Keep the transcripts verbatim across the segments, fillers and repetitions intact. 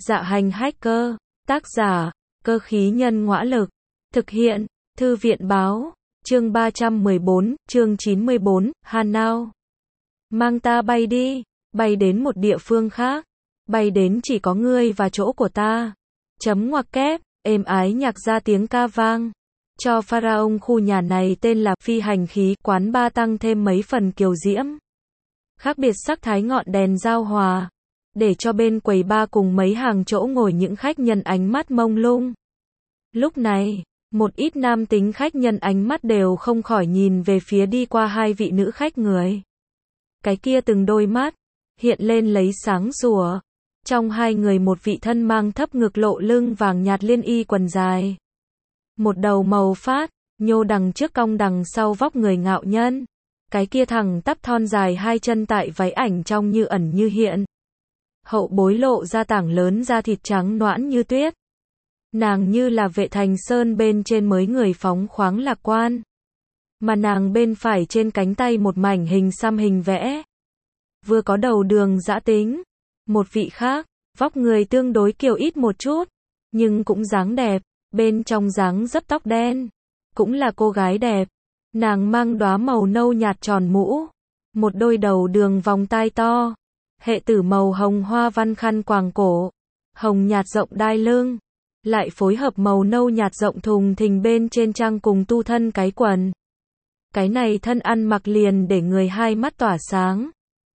Dạ hành hacker, tác giả, cơ khí nhân ngõa lực, thực hiện, thư viện báo, chương ba trăm mười bốn, chương chín mươi bốn, Hà Nào. Mang ta bay đi, bay đến một địa phương khác, bay đến chỉ có ngươi và chỗ của ta. Chấm ngoặc kép, êm ái nhạc ra tiếng ca vang. Cho pharaoh khu nhà này tên là phi hành khí, quán ba tăng thêm mấy phần kiều diễm. Khác biệt sắc thái ngọn đèn giao hòa, để cho bên quầy ba cùng mấy hàng chỗ ngồi những khách nhân ánh mắt mông lung. Lúc này, một ít nam tính khách nhân ánh mắt đều không khỏi nhìn về phía đi qua hai vị nữ khách người. Cái kia từng đôi mắt, hiện lên lấy sáng rùa. Trong hai người một vị thân mang thấp ngực lộ lưng vàng nhạt liên y quần dài. Một đầu màu phát, nhô đằng trước cong đằng sau vóc người ngạo nhân. Cái kia thẳng tắp thon dài hai chân tại váy ảnh trong như ẩn như hiện. Hậu bối lộ ra tảng lớn da thịt trắng nõn như tuyết. Nàng như là vệ thành sơn bên trên mới người phóng khoáng lạc quan. Mà nàng bên phải trên cánh tay một mảnh hình xăm hình vẽ. Vừa có đầu đường dã tính. Một vị khác, vóc người tương đối kiều ít một chút, nhưng cũng dáng đẹp, bên trong dáng dấp tóc đen. Cũng là cô gái đẹp. Nàng mang đóa màu nâu nhạt tròn mũ. Một đôi đầu đường vòng tai to. Hệ tử màu hồng hoa văn khăn quàng cổ. Hồng nhạt rộng đai lưng. Lại phối hợp màu nâu nhạt rộng thùng thình bên trên trang cùng tu thân cái quần. Cái này thân ăn mặc liền để người hai mắt tỏa sáng.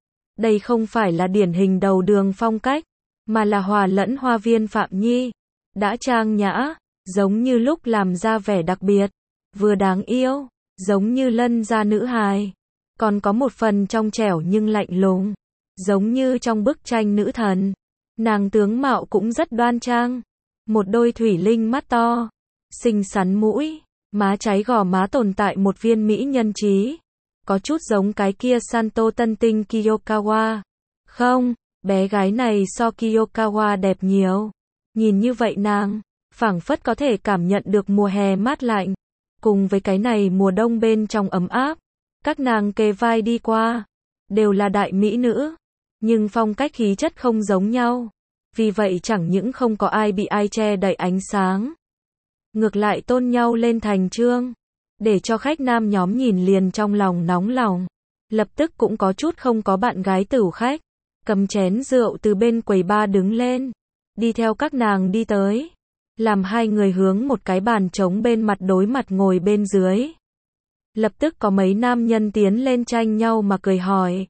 Đây không phải là điển hình đầu đường phong cách, mà là hòa lẫn hoa viên Phạm Nhi. Đã trang nhã, giống như lúc làm ra vẻ đặc biệt, vừa đáng yêu, giống như lân gia nữ hài. Còn có một phần trong trẻo nhưng lạnh lùng, giống như trong bức tranh nữ thần. Nàng tướng mạo cũng rất đoan trang. Một đôi thủy linh mắt to, xinh xắn mũi, má trái gò má tồn tại một viên mỹ nhân trí. Có chút giống cái kia Santo tân tinh Kiyokawa. Không, bé gái này so Kiyokawa đẹp nhiều. Nhìn như vậy nàng, phảng phất có thể cảm nhận được mùa hè mát lạnh. Cùng với cái này mùa đông bên trong ấm áp. Các nàng kề vai đi qua, đều là đại mỹ nữ. Nhưng phong cách khí chất không giống nhau. Vì vậy chẳng những không có ai bị ai che đậy ánh sáng. Ngược lại tôn nhau lên thành chương. Để cho khách nam nhóm nhìn liền trong lòng nóng lòng. Lập tức cũng có chút không có bạn gái tửu khách. Cầm chén rượu từ bên quầy ba đứng lên. Đi theo các nàng đi tới. Làm hai người hướng một cái bàn trống bên mặt đối mặt ngồi bên dưới. Lập tức có mấy nam nhân tiến lên tranh nhau mà cười hỏi.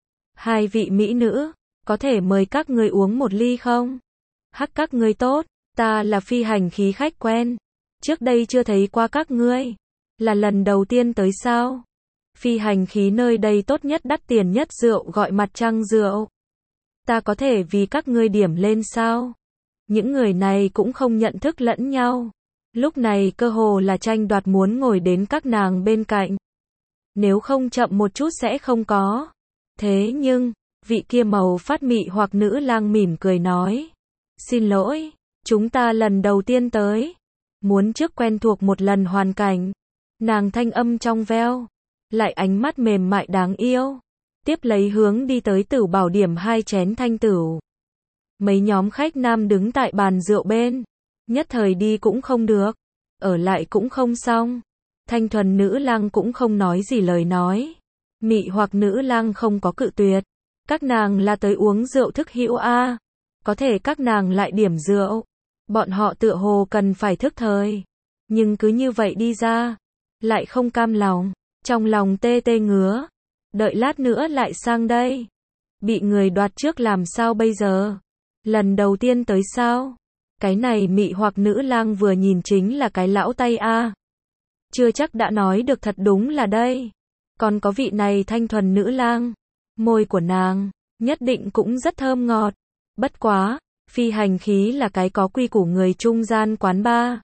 Hai vị mỹ nữ, có thể mời các ngươi uống một ly không? Hắc các ngươi tốt, ta là phi hành khí khách quen. Trước đây chưa thấy qua các ngươi. Là lần đầu tiên tới sao? Phi hành khí nơi đây tốt nhất đắt tiền nhất rượu gọi mặt trăng rượu. Ta có thể vì các ngươi điểm lên sao? Những người này cũng không nhận thức lẫn nhau. Lúc này cơ hồ là tranh đoạt muốn ngồi đến các nàng bên cạnh. Nếu không chậm một chút sẽ không có. Thế nhưng, vị kia màu phát mị hoặc nữ lang mỉm cười nói. Xin lỗi, chúng ta lần đầu tiên tới. Muốn trước quen thuộc một lần hoàn cảnh. Nàng thanh âm trong veo, lại ánh mắt mềm mại đáng yêu. Tiếp lấy hướng đi tới Tửu Bảo điểm hai chén thanh tửu. Mấy nhóm khách nam đứng tại bàn rượu bên. Nhất thời đi cũng không được, ở lại cũng không xong. Thanh thuần nữ lang cũng không nói gì lời nói. Mị hoặc nữ lang không có cự tuyệt. Các nàng là tới uống rượu thức hữu a. Có thể các nàng lại điểm rượu. Bọn họ tựa hồ cần phải thức thời. Nhưng cứ như vậy đi ra. Lại không cam lòng, trong lòng tê tê ngứa. Đợi lát nữa lại sang đây. Bị người đoạt trước làm sao bây giờ? Lần đầu tiên tới sao? Cái này mị hoặc nữ lang vừa nhìn chính là cái lão tay a. Chưa chắc đã nói được thật đúng là đây. Còn có vị này thanh thuần nữ lang. Môi của nàng, nhất định cũng rất thơm ngọt. Bất quá, phi hành khí là cái có quy củ người trung gian quán bar.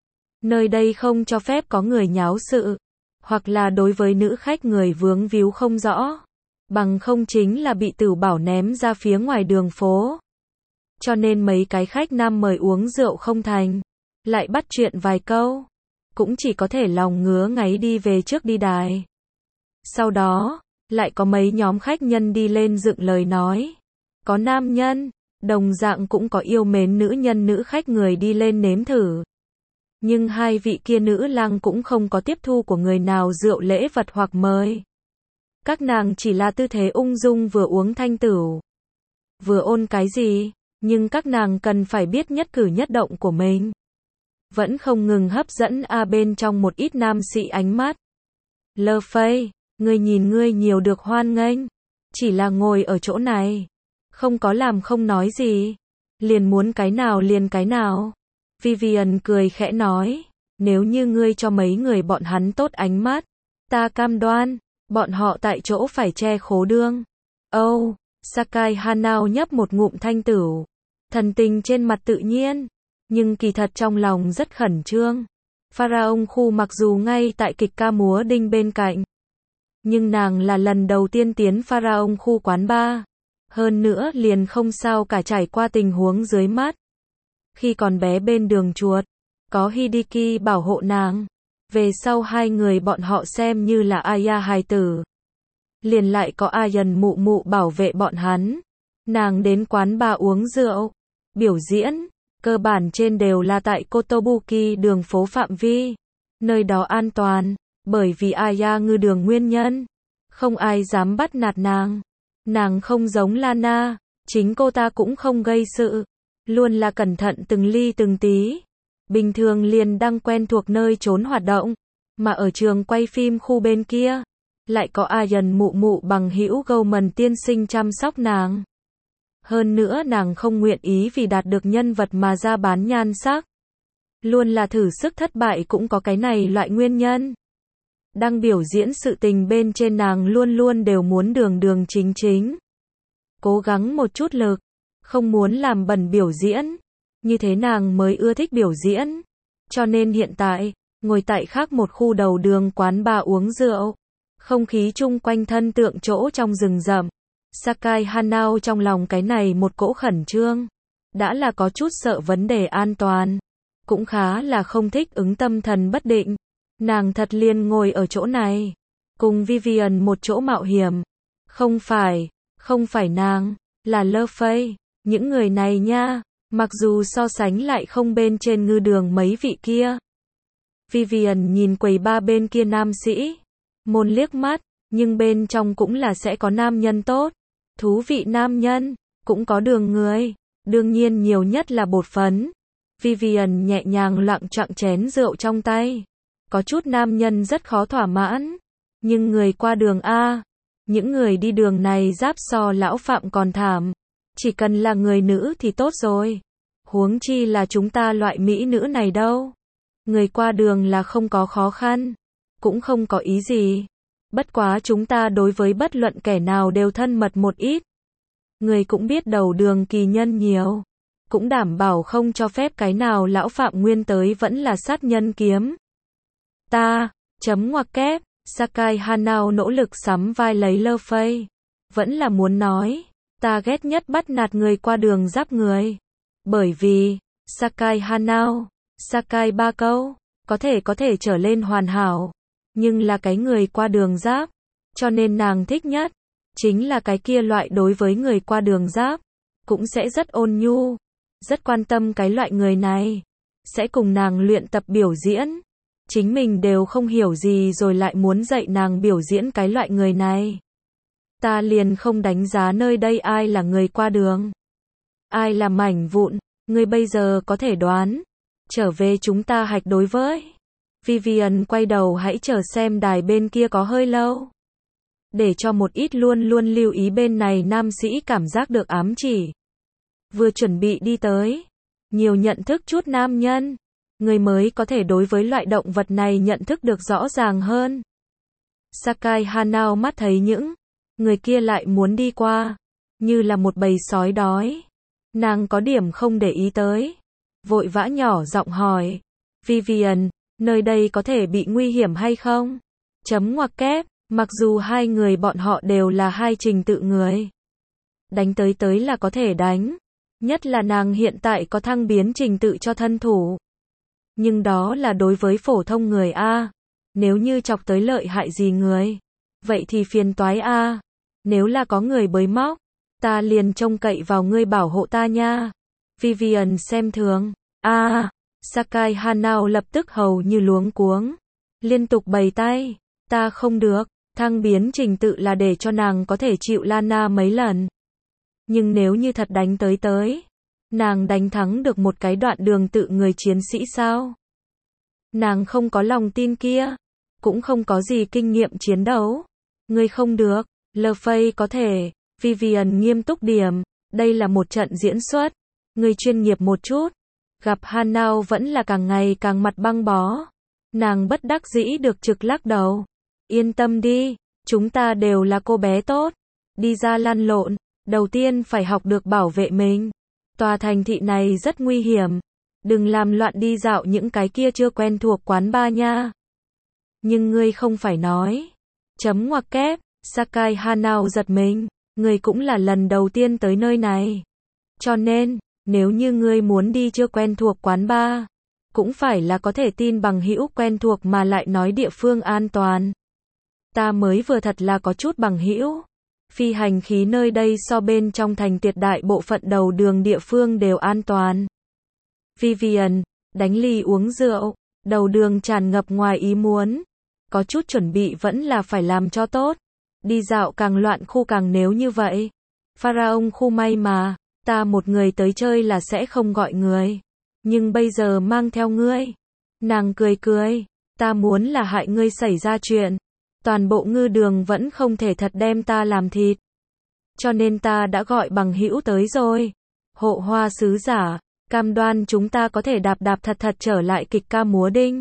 Nơi đây không cho phép có người nháo sự, hoặc là đối với nữ khách người vướng víu không rõ, bằng không chính là bị Tửu Bảo ném ra phía ngoài đường phố. Cho nên mấy cái khách nam mời uống rượu không thành, lại bắt chuyện vài câu, cũng chỉ có thể lòng ngứa ngáy đi về trước đi đài. Sau đó, lại có mấy nhóm khách nhân đi lên dựng lời nói. Có nam nhân, Đồng dạng cũng có yêu mến nữ nhân nữ khách người đi lên nếm thử. Nhưng hai vị kia nữ lang cũng không có tiếp thu của người nào rượu lễ vật hoặc mời. Các nàng chỉ là tư thế ung dung vừa uống thanh tửu, vừa ôn cái gì, nhưng các nàng cần phải biết nhất cử nhất động của mình. Vẫn không ngừng hấp dẫn a bên trong một ít nam sĩ ánh mắt. Lơ Phây, ngươi nhìn ngươi nhiều được hoan nghênh, chỉ là ngồi ở chỗ này, không có làm không nói gì, liền muốn cái nào liền cái nào. Vivian cười khẽ nói, nếu như ngươi cho mấy người bọn hắn tốt ánh mắt, ta cam đoan, bọn họ tại chỗ phải che khố đương. Âu, oh, Sakai Hanao nhấp một ngụm thanh tửu, thần tình trên mặt tự nhiên, nhưng kỳ thật trong lòng rất khẩn trương. Pharaoh khu mặc dù ngay tại kịch ca múa đinh bên cạnh, nhưng nàng là lần đầu tiên tiến Pharaoh khu quán bar, hơn nữa liền không sao cả trải qua tình huống dưới mắt. Khi còn bé bên đường chuột, có Hideki bảo hộ nàng, về sau hai người bọn họ xem như là Aya hài tử. Liền lại có Ayan mụ mụ bảo vệ bọn hắn. Nàng đến quán bar uống rượu, biểu diễn, cơ bản trên đều là tại Kotobuki đường phố phạm vi. Nơi đó an toàn, bởi vì Aya ngư đường nguyên nhân. Không ai dám bắt nạt nàng. Nàng không giống Lana, chính cô ta cũng không gây sự. Luôn là cẩn thận từng ly từng tí. Bình thường liền đang quen thuộc nơi trốn hoạt động. Mà ở trường quay phim khu bên kia, lại có Ayan mụ mụ bằng hữu Goldman tiên sinh chăm sóc nàng. Hơn nữa nàng không nguyện ý vì đạt được nhân vật mà ra bán nhan sắc. Luôn là thử sức thất bại cũng có cái này loại nguyên nhân. Đang biểu diễn sự tình bên trên nàng luôn luôn đều muốn đường đường chính chính. Cố gắng một chút lực, không muốn làm bẩn biểu diễn. Như thế nàng mới ưa thích biểu diễn. Cho nên hiện tại, ngồi tại khác một khu đầu đường quán bar uống rượu. Không khí chung quanh thân tượng chỗ trong rừng rậm. Sakai Hanao trong lòng cái này một cỗ khẩn trương. Đã là có chút sợ vấn đề an toàn. Cũng khá là không thích ứng tâm thần bất định. Nàng thật liền ngồi ở chỗ này. Cùng Vivian một chỗ mạo hiểm. Không phải, không phải nàng, là Lơ Phây. Những người này nha, mặc dù so sánh lại không bên trên ngư đường mấy vị kia. Vivian nhìn quầy ba bên kia nam sĩ. Môn liếc mắt, nhưng bên trong cũng là sẽ có nam nhân tốt. Thú vị nam nhân, cũng có đường người. Đương nhiên nhiều nhất là bột phấn. Vivian nhẹ nhàng lặng chặng chén rượu trong tay. Có chút nam nhân rất khó thỏa mãn. Nhưng người qua đường A, những người đi đường này giáp so lão phạm còn thảm. Chỉ cần là người nữ thì tốt rồi. Huống chi là chúng ta loại mỹ nữ này đâu. Người qua đường là không có khó khăn. Cũng không có ý gì. Bất quá chúng ta đối với bất luận kẻ nào đều thân mật một ít. Người cũng biết đầu đường kỳ nhân nhiều. Cũng đảm bảo không cho phép cái nào lão phạm nguyên tới vẫn là sát nhân kiếm. Ta, chấm ngoặc kép, Sakai Hanao nỗ lực sắm vai lấy Lơ Phây. Vẫn là muốn nói, ta ghét nhất bắt nạt người qua đường giáp người. Bởi vì, Sakai Hanao, Sakai ba câu, có thể có thể trở lên hoàn hảo. Nhưng là cái người qua đường giáp. Cho nên nàng thích nhất, chính là cái kia loại đối với người qua đường giáp. Cũng sẽ rất ôn nhu, rất quan tâm cái loại người này. Sẽ cùng nàng luyện tập biểu diễn. Chính mình đều không hiểu gì rồi lại muốn dạy nàng biểu diễn cái loại người này. Ta liền không đánh giá nơi đây ai là người qua đường. Ai là mảnh vụn, ngươi bây giờ có thể đoán. Trở về chúng ta hạch đối với. Vivian quay đầu hãy chờ xem đài bên kia có hơi lâu. Để cho một ít luôn luôn lưu ý bên này nam sĩ cảm giác được ám chỉ. Vừa chuẩn bị đi tới. Nhiều nhận thức chút nam nhân. Người mới có thể đối với loại động vật này nhận thức được rõ ràng hơn. Sakai Hanao mắt thấy những người kia lại muốn đi qua. Như là một bầy sói đói. Nàng có điểm không để ý tới. Vội vã nhỏ giọng hỏi. Vivian, nơi đây có thể bị nguy hiểm hay không? Chấm ngoặc kép, mặc dù hai người bọn họ đều là hai trình tự người. Đánh tới tới là có thể đánh. Nhất là nàng hiện tại có thăng biến trình tự cho thân thủ. Nhưng đó là đối với phổ thông người A. Nếu như chọc tới lợi hại gì người. Vậy thì phiền toái A. Nếu là có người bới móc. Ta liền trông cậy vào ngươi bảo hộ ta nha. Vivian xem thường. A, à, Sakai Hanao lập tức hầu như luống cuống. Liên tục bày tay. Ta không được. Thăng biến trình tự là để cho nàng có thể chịu Lana mấy lần. Nhưng nếu như thật đánh tới tới, nàng đánh thắng được một cái đoạn đường tự người chiến sĩ sao? Nàng không có lòng tin kia, cũng không có gì kinh nghiệm chiến đấu. Ngươi không được, Luffy có thể. Vivian nghiêm túc điểm, đây là một trận diễn xuất, ngươi chuyên nghiệp một chút. Gặp Hanao vẫn là càng ngày càng mặt băng bó. Nàng bất đắc dĩ được trực lắc đầu. Yên tâm đi, chúng ta đều là cô bé tốt. Đi ra lăn lộn, đầu tiên phải học được bảo vệ mình. Tòa thành thị này rất nguy hiểm. Đừng làm loạn đi dạo những cái kia chưa quen thuộc quán bar nha. Nhưng ngươi không phải nói. Chấm ngoặc kép, Sakai Hanao giật mình. Ngươi cũng là lần đầu tiên tới nơi này. Cho nên, nếu như ngươi muốn đi chưa quen thuộc quán bar, cũng phải là có thể tin bằng hữu quen thuộc mà lại nói địa phương an toàn. Ta mới vừa thật là có chút bằng hữu. Phi hành khí nơi đây so bên trong thành tuyệt đại bộ phận đầu đường địa phương đều an toàn. Vivian, đánh ly uống rượu, đầu đường tràn ngập ngoài ý muốn. Có chút chuẩn bị vẫn là phải làm cho tốt. Đi dạo càng loạn khu càng nếu như vậy. Pharaon khu may mà, ta một người tới chơi là sẽ không gọi người. Nhưng bây giờ mang theo ngươi. Nàng cười cười, ta muốn là hại ngươi xảy ra chuyện. Toàn bộ ngư đường vẫn không thể thật đem ta làm thịt. Cho nên ta đã gọi bằng hữu tới rồi. Hộ hoa sứ giả, cam đoan chúng ta có thể đạp đạp thật thật trở lại kịch ca múa đinh.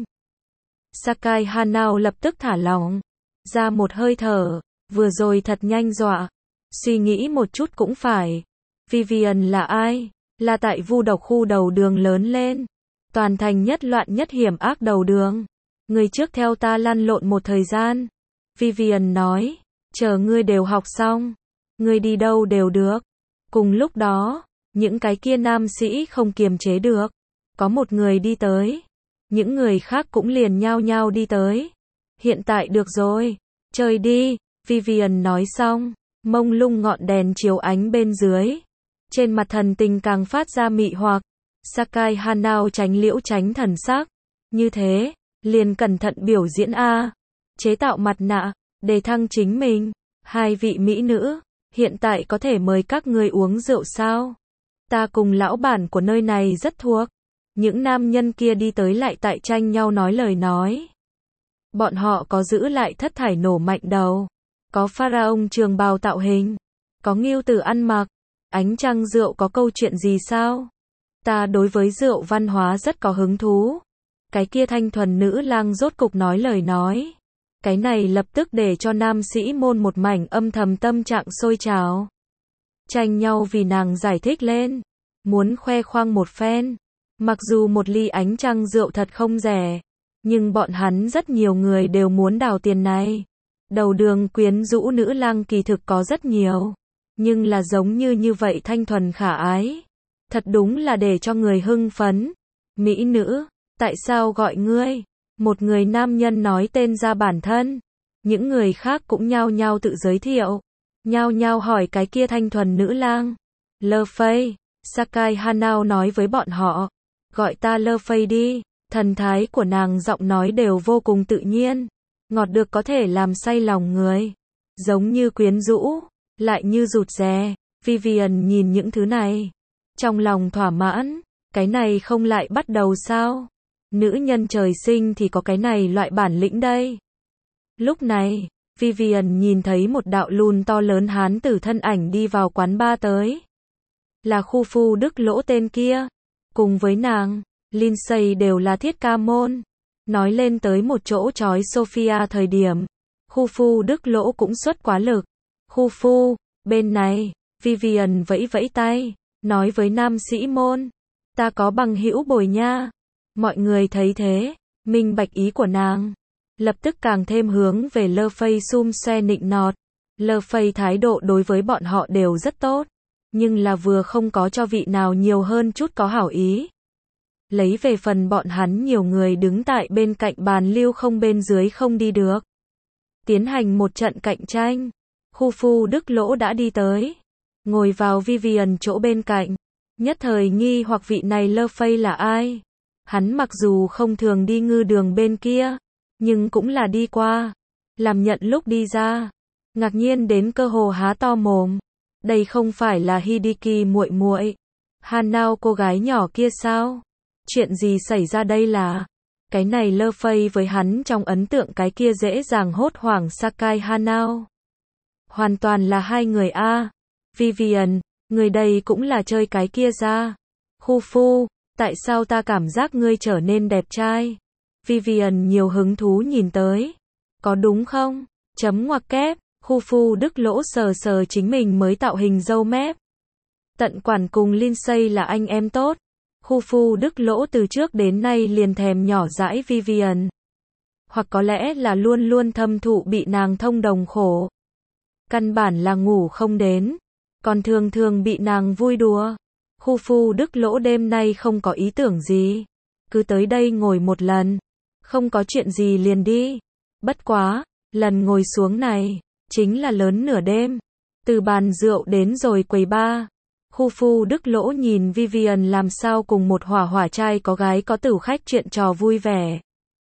Sakai Hanao lập tức thả lỏng ra một hơi thở, vừa rồi thật nhanh dọa. Suy nghĩ một chút cũng phải. Vivian là ai? Là tại vu độc khu đầu đường lớn lên. Toàn thành nhất loạn nhất hiểm ác đầu đường. Người trước theo ta lăn lộn một thời gian. Vivian nói, chờ ngươi đều học xong, ngươi đi đâu đều được. Cùng lúc đó, những cái kia nam sĩ không kiềm chế được. Có một người đi tới. Những người khác cũng liền nhao nhao đi tới. Hiện tại được rồi, chơi đi, Vivian nói xong, mông lung ngọn đèn chiếu ánh bên dưới. Trên mặt thần tình càng phát ra mị hoặc. Sakai Hanao tránh liễu tránh thần sắc. Như thế, liền cẩn thận biểu diễn a. Chế tạo mặt nạ, để thăng chính mình. Hai vị mỹ nữ, hiện tại có thể mời các ngươi uống rượu sao? Ta cùng lão bản của nơi này rất thuộc. Những nam nhân kia đi tới lại tại tranh nhau nói lời nói. Bọn họ có giữ lại thất thải nổ mạnh đầu. Có pharaon trường bào tạo hình. Có ngưu tử ăn mặc. Ánh trăng rượu có câu chuyện gì sao? Ta đối với rượu văn hóa rất có hứng thú. Cái kia thanh thuần nữ lang rốt cục nói lời nói. Cái này lập tức để cho nam sĩ môn một mảnh âm thầm tâm trạng sôi trào. Tranh nhau vì nàng giải thích lên. Muốn khoe khoang một phen. Mặc dù một ly ánh trăng rượu thật không rẻ. Nhưng bọn hắn rất nhiều người đều muốn đào tiền này. Đầu đường quyến rũ nữ lang kỳ thực có rất nhiều. Nhưng là giống như như vậy thanh thuần khả ái. Thật đúng là để cho người hưng phấn. Mỹ nữ, tại sao gọi ngươi? Một người nam nhân nói tên ra bản thân. Những người khác cũng nhao nhao tự giới thiệu. Nhao nhao hỏi cái kia thanh thuần nữ lang. Luffy, Sakai Hanao nói với bọn họ. Gọi ta Luffy đi. Thần thái của nàng giọng nói đều vô cùng tự nhiên. Ngọt được có thể làm say lòng người. Giống như quyến rũ, lại như rụt rè. Vivian nhìn những thứ này. Trong lòng thỏa mãn. Cái này không lại bắt đầu sao? Nữ nhân trời sinh thì có cái này loại bản lĩnh đây. Lúc này, Vivian nhìn thấy một đạo lùn to lớn hán tử thân ảnh đi vào quán bar tới. Là khu phu Đức Lỗ tên kia. Cùng với nàng, Lindsay đều là thiết ca môn. Nói lên tới một chỗ chói Sophia thời điểm. Khu phu Đức Lỗ cũng xuất quá lực. Khu phu, bên này, Vivian vẫy vẫy tay. Nói với nam sĩ môn. Ta có bằng hữu bồi nha. Mọi người thấy thế, minh bạch ý của nàng. Lập tức càng thêm hướng về Luffy xum xoe nịnh nọt. Luffy thái độ đối với bọn họ đều rất tốt. Nhưng là vừa không có cho vị nào nhiều hơn chút có hảo ý. Lấy về phần bọn hắn nhiều người đứng tại bên cạnh bàn lưu không bên dưới không đi được. Tiến hành một trận cạnh tranh. Khu phu Đức Lỗ đã đi tới. ngồi vào Vivian chỗ bên cạnh. Nhất thời nghi hoặc vị này Lơ Phây là ai. Hắn mặc dù không thường đi ngư đường bên kia, nhưng cũng là đi qua. Làm nhận lúc đi ra, ngạc nhiên đến cơ hồ há to mồm. Đây không phải là Hideki muội muội, Hanao cô gái nhỏ kia sao? Chuyện gì xảy ra đây là? Cái này Lơ Phây với hắn trong ấn tượng cái kia dễ dàng hốt hoảng Sakai Hanao. Hoàn toàn là hai người a. Vivian, người đây cũng là chơi cái kia ra. Khu phu, tại sao ta cảm giác ngươi trở nên đẹp trai? Vivian nhiều hứng thú nhìn tới. Có đúng không? Chấm ngoặc kép, khu phu Đức Lỗ sờ sờ chính mình mới tạo hình râu mép. Tận quản cùng Lindsay là anh em tốt. Khu phu Đức Lỗ từ trước đến nay liền thèm nhỏ dãi Vivian. Hoặc có lẽ là luôn luôn thâm thụ bị nàng thông đồng khổ. Căn bản là ngủ không đến, còn thường thường bị nàng vui đùa. Khu phu Đức Lỗ đêm nay không có ý tưởng gì, cứ tới đây ngồi một lần, không có chuyện gì liền đi. Bất quá, lần ngồi xuống này, chính là lớn nửa đêm, từ bàn rượu đến rồi quầy bar. Khu phu Đức Lỗ nhìn Vivian làm sao cùng một hỏa hỏa trai có gái có tửu khách chuyện trò vui vẻ.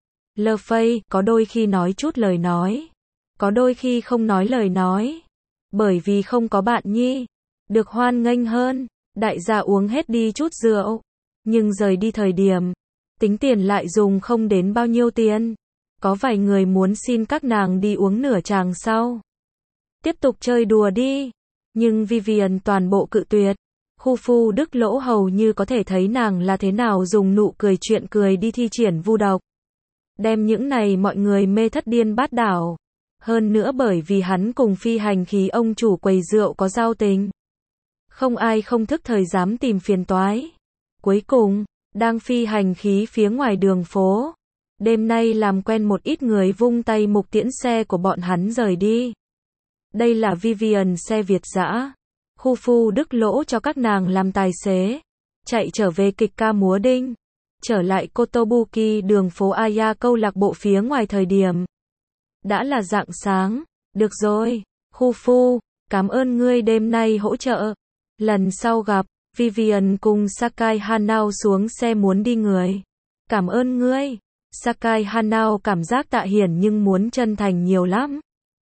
Lơ Phây, có đôi khi nói chút lời nói, có đôi khi không nói lời nói, bởi vì không có bạn nhi, được hoan nghênh hơn. Đại gia uống hết đi chút rượu, nhưng rời đi thời điểm, tính tiền lại dùng không đến bao nhiêu tiền. Có vài người muốn xin các nàng đi uống nửa tràng sau, tiếp tục chơi đùa đi, nhưng Vivian toàn bộ cự tuyệt. Khu phu Đức Lỗ hầu như có thể thấy nàng là thế nào dùng nụ cười chuyện cười đi thi triển vu độc, đem những này mọi người mê thất điên bát đảo. Hơn nữa bởi vì hắn cùng phi hành khí ông chủ quầy rượu có giao tình, không ai không thức thời dám tìm phiền toái. Cuối cùng, đang phi hành khí phía ngoài đường phố, đêm nay làm quen một ít người vung tay mục tiễn xe của bọn hắn rời đi. Đây là Vivian xe Việt dã. Khu phu Đức Lỗ cho các nàng làm tài xế, chạy trở về kịch ca múa đinh, trở lại Kotobuki đường phố Aya câu lạc bộ phía ngoài thời điểm. Đã là rạng sáng. Được rồi, khu phu, cảm ơn ngươi đêm nay hỗ trợ. Lần sau gặp, Vivian cùng Sakai Hanao xuống xe muốn đi người. Cảm ơn ngươi. Sakai Hanao cảm giác tạ hiển nhưng muốn chân thành nhiều lắm.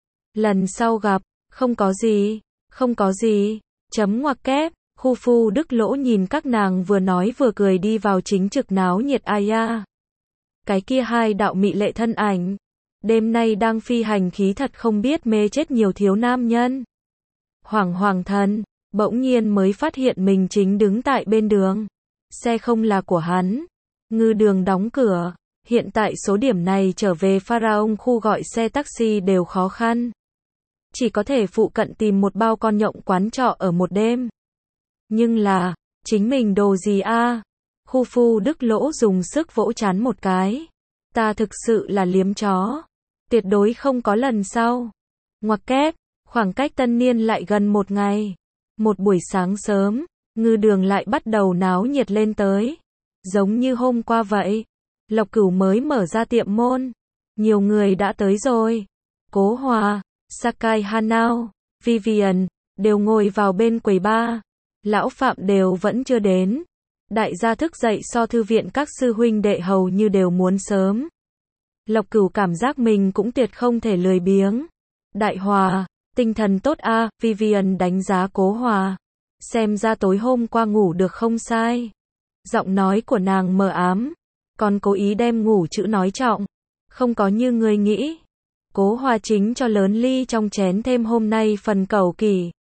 Lần sau gặp, không có gì, không có gì, chấm ngoặc kép. Khu phu Đức Lỗ nhìn các nàng vừa nói vừa cười đi vào chính trực náo nhiệt Aya. Cái kia hai đạo mị lệ thân ảnh, đêm nay đang phi hành khí thật không biết mê chết nhiều thiếu nam nhân. Hoàng hoàng thần, bỗng nhiên mới phát hiện mình chính đứng tại bên đường. Xe không là của hắn. Ngư đường đóng cửa. Hiện tại số điểm này trở về Pharaon khu gọi xe taxi đều khó khăn. Chỉ có thể phụ cận tìm một bao con nhộng quán trọ ở một đêm. Nhưng là, chính mình đồ gì a? Khu phu Đức Lỗ dùng sức vỗ chán một cái. Ta thực sự là liếm chó. Tuyệt đối không có lần sau. Ngoặc kép, khoảng cách tân niên lại gần một ngày. Một buổi sáng sớm, ngư đường lại bắt đầu náo nhiệt lên tới. Giống như hôm qua vậy. Lộc Cửu mới mở ra tiệm môn. Nhiều người đã tới rồi. Cố Hòa, Sakai Hanao, Vivian, đều ngồi vào bên quầy bar. Lão Phạm đều vẫn chưa đến. Đại gia thức dậy so thư viện các sư huynh đệ hầu như đều muốn sớm. Lộc Cửu cảm giác mình cũng tuyệt không thể lười biếng. Đại Hòa, tinh thần tốt a. À, Vivian đánh giá Cố Hòa. Xem ra tối hôm qua ngủ được không sai. Giọng nói của nàng mờ ám. Còn cố ý đem ngủ chữ nói trọng. Không có như người nghĩ. Cố Hòa chính cho lớn ly trong chén thêm hôm nay phần cầu kỳ.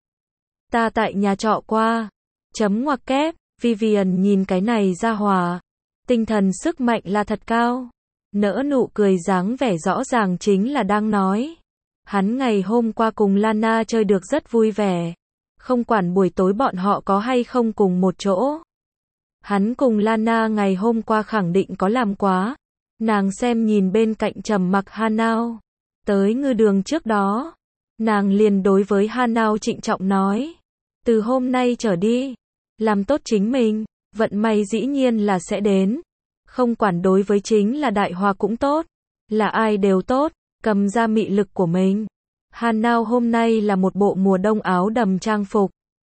Ta tại nhà trọ qua. Chấm ngoặc kép. Vivian nhìn cái này ra Hòa. Tinh thần sức mạnh là thật cao. Nỡ nụ cười dáng vẻ rõ ràng chính là đang nói. Hắn ngày hôm qua cùng Lana chơi được rất vui vẻ. Không quản buổi tối bọn họ có hay không cùng một chỗ. Hắn cùng Lana ngày hôm qua khẳng định có làm quá. Nàng xem nhìn bên cạnh trầm mặc Hanao. Tới ngư đường trước đó. Nàng liền đối với Hanao trịnh trọng nói. Từ hôm nay trở đi. Làm tốt chính mình. Vận may dĩ nhiên là sẽ đến. Không quản đối với chính là Đại Hòa cũng tốt. Là ai đều tốt. Cầm ra mị lực của mình. Hanao hôm nay là một bộ mùa đông áo đầm trang phục.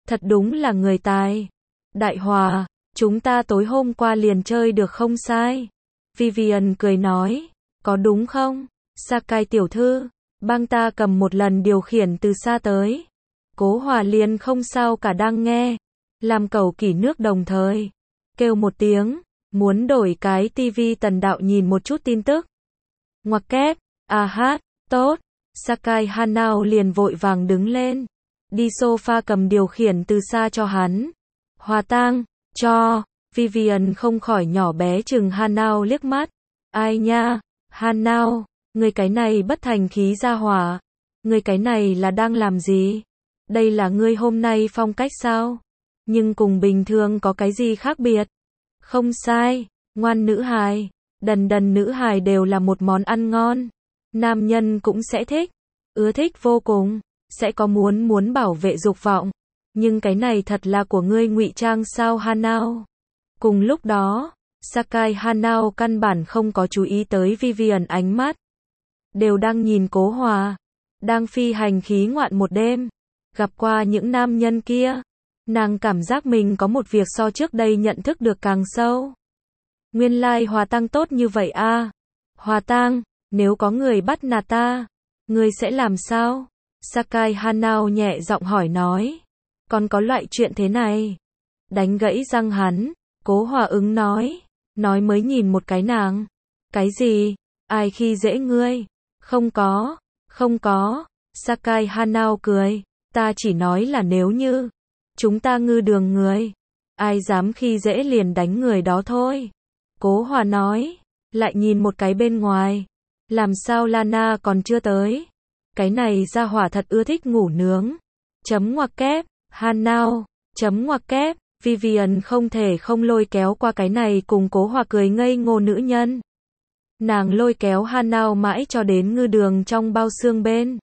Thật đúng là người tài. Đại Hòa, chúng ta tối hôm qua liền chơi được không sai. Vivian cười nói, có đúng không? Sakai tiểu thư, bang ta cầm một lần điều khiển từ xa tới. Cố Hòa liền không sao cả đang nghe. Làm cầu kỷ nước đồng thời. Kêu một tiếng, muốn đổi cái tivi tần đạo nhìn một chút tin tức. Ngoặc kép, à hát, tốt. Sakai Hanao liền vội vàng đứng lên. Đi sofa cầm điều khiển từ xa cho hắn. Hòa tang, cho. Vivian không khỏi nhỏ bé chừng Hanao liếc mắt. Ai nha, Hanao, người cái này bất thành khí ra hỏa. Người cái này là đang làm gì? Đây là ngươi hôm nay phong cách sao? Nhưng cùng bình thường có cái gì khác biệt? Không sai, ngoan nữ hài, đần đần nữ hài đều là một món ăn ngon. Nam nhân cũng sẽ thích, ưa thích vô cùng, sẽ có muốn muốn bảo vệ dục vọng. Nhưng cái này thật là của ngươi ngụy trang sao Hanao? Cùng lúc đó, Sakai Hanao căn bản không có chú ý tới Vivian ánh mắt. Đều đang nhìn Cố Hòa, đang phi hành khí ngoạn một đêm. Gặp qua những nam nhân kia, nàng cảm giác mình có một việc so trước đây nhận thức được càng sâu. Nguyên lai Hòa Tang tốt như vậy a. À. Hòa Tang, nếu có người bắt nạt ta, ngươi sẽ làm sao? Sakai Hanao nhẹ giọng hỏi nói. Còn có loại chuyện thế này? Đánh gãy răng hắn, Cố Hòa ứng nói. Nói mới nhìn một cái nàng. Cái gì? Ai khi dễ ngươi? Không có, không có. Sakai Hanao cười. Ta chỉ nói là nếu như chúng ta ngư đường người, ai dám khi dễ liền đánh người đó thôi. Cố Hòa nói, lại nhìn một cái bên ngoài. Làm sao Lana còn chưa tới? Cái này ra hỏa thật ưa thích ngủ nướng. Chấm ngoặc kép, Hanao, chấm ngoặc kép, Vivian không thể không lôi kéo qua cái này cùng Cố Hòa cười ngây ngô nữ nhân. Nàng lôi kéo Hanao mãi cho đến ngư đường trong bao xương bên.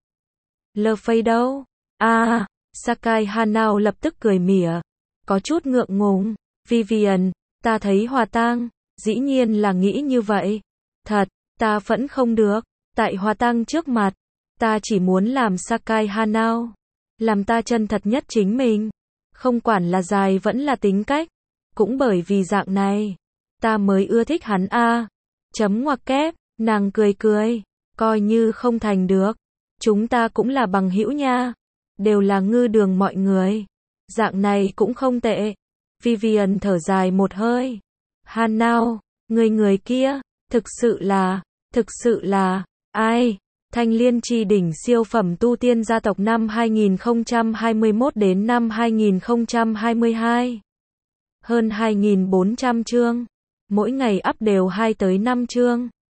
Lơ phây đâu? À, Sakai Hanao lập tức cười mỉa. Có chút ngượng ngùng. Vivian, ta thấy Hòa Tang, dĩ nhiên là nghĩ như vậy. Thật, ta vẫn không được. Tại Hòa Tang trước mặt, ta chỉ muốn làm Sakai Hanao. Làm ta chân thật nhất chính mình. Không quản là dài vẫn là tính cách. Cũng bởi vì dạng này, ta mới ưa thích hắn a. À. Chấm ngoặc kép, nàng cười cười. Coi như không thành được. Chúng ta cũng là bằng hữu nha. Đều là ngư đường mọi người. Dạng này cũng không tệ. Vivian thở dài một hơi. Hanao, người người kia, thực sự là, thực sự là, ai? Thanh Liên Chi đỉnh siêu phẩm tu tiên gia tộc năm hai nghìn không trăm hai mươi mốt đến năm hai nghìn không trăm hai mươi hai. Hơn hai nghìn bốn trăm chương. Mỗi ngày up đều hai tới năm chương.